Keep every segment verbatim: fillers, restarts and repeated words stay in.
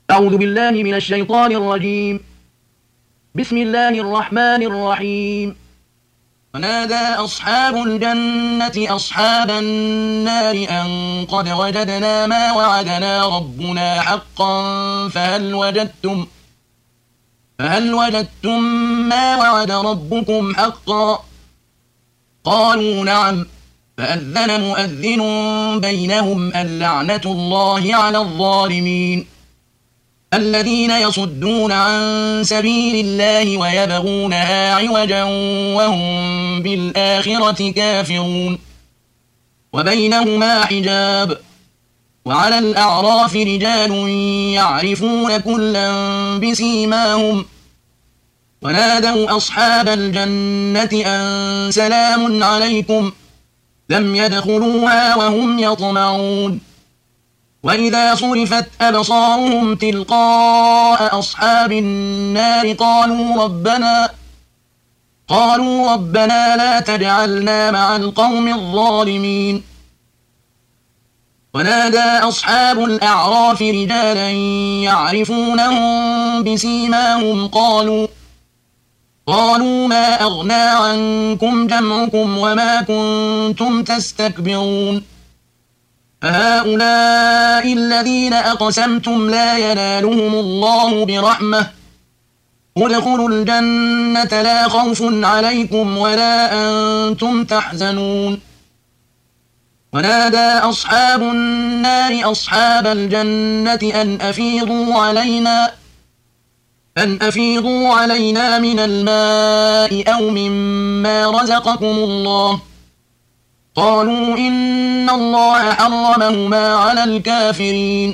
أعوذ بالله من الشيطان الرجيم. بسم الله الرحمن الرحيم. ونادى أصحاب الجنة أصحاب النار أن قد وجدنا ما وعدنا ربنا حقا فهل وجدتم فهل وجدتم ما وعد ربكم حقا؟ قالوا نعم. فأذن مؤذن بينهم اللعنة الله على الظالمين الذين يصدون عن سبيل الله ويبغونها عوجا وهم بالآخرة كافرون وبينهما حجاب. وعلى الأعراف رجال يعرفون كلا بسيماهم ونادوا أصحاب الجنة أن سلام عليكم لم يدخلوها وهم يطمعون. وإذا صرفت أبصارهم تلقاء أصحاب النار قالوا ربنا قالوا ربنا لا تجعلنا مع القوم الظالمين. ونادى أصحاب الأعراف رجالا يعرفونهم بسيماهم قالوا قالوا ما أغنى عنكم جمعكم وما كنتم تستكبرون أهؤلاء الذين أقسمتم لا ينالهم الله برحمة ادخلوا الجنة لا خوف عليكم ولا أنتم تحزنون. ونادى أصحاب النار أصحاب الجنة أن أفيضوا علينا أن أفيضوا علينا من الماء أو مما رزقكم الله قالوا إن الله حرمهما على الكافرين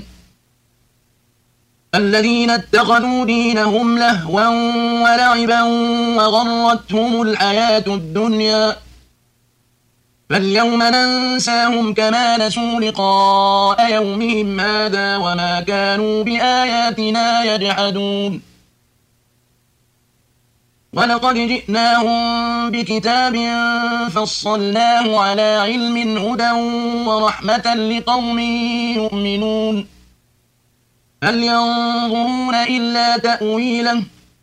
الذين اتخذوا دينهم لهوا ولعبا وغرتهم الحياة الدنيا فاليوم ننساهم كما نسوا لقاء يومهم هذا وما كانوا بآياتنا يجحدون. ولقد جئناهم بكتاب فصلناه على علم هدى ورحمة لقوم يؤمنون هل ينظرون إلا تأويله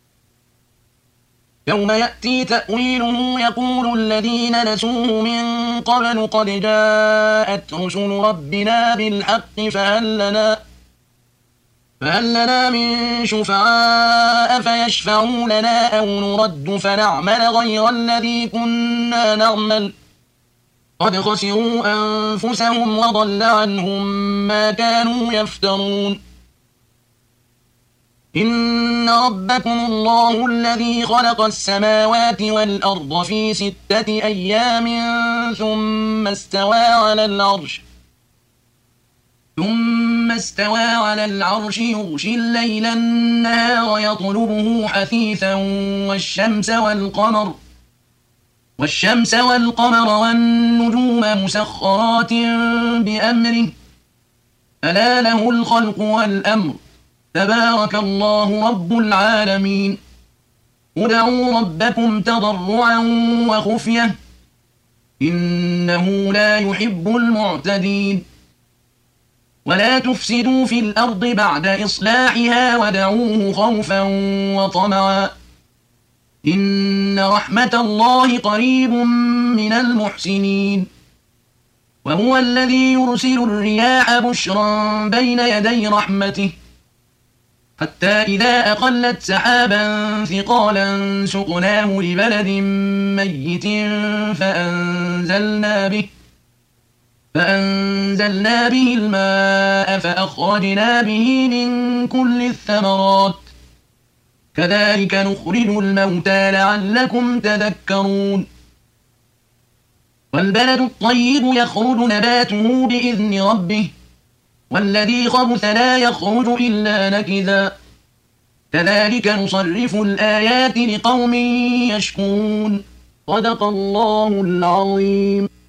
يوم يأتي تأويله يقول الذين نسوه من قبل قد جاءت رسل ربنا بالحق فهل لنا فهل لنا من شفعاء فيشفعوا لنا أو نرد فنعمل غير الذي كنا نعمل قد خسروا أنفسهم وضل عنهم ما كانوا يفترون. إن ربكم الله الذي خلق السماوات والأرض في ستة أيام ثم استوى على العرش ثم استوى على العرش يغشي الليل النهار يطلبه حثيثا والشمس والقمر والشمس والقمر والنجوم مسخرات بأمره ألا له الخلق والأمر تبارك الله رب العالمين. ادعوا ربكم تضرعا وخفية إنه لا يحب المعتدين ولا تفسدوا في الأرض بعد إصلاحها ودعوه خوفا وطمعا إن رحمة الله قريب من المحسنين. وهو الذي يرسل الرياح بشرا بين يدي رحمته حتى إذا أقلت سحابا ثقالا سقناه لبلد ميت فأنزلنا به فأنزلنا به الماء فأخرجنا به من كل الثمرات كذلك نخرج الموتى لعلكم تذكرون. والبلد الطيب يخرج نباته بإذن ربه والذي خبث لا يخرج إلا نكدا كذلك نصرف الآيات لقوم يشكرون. صدق الله العظيم.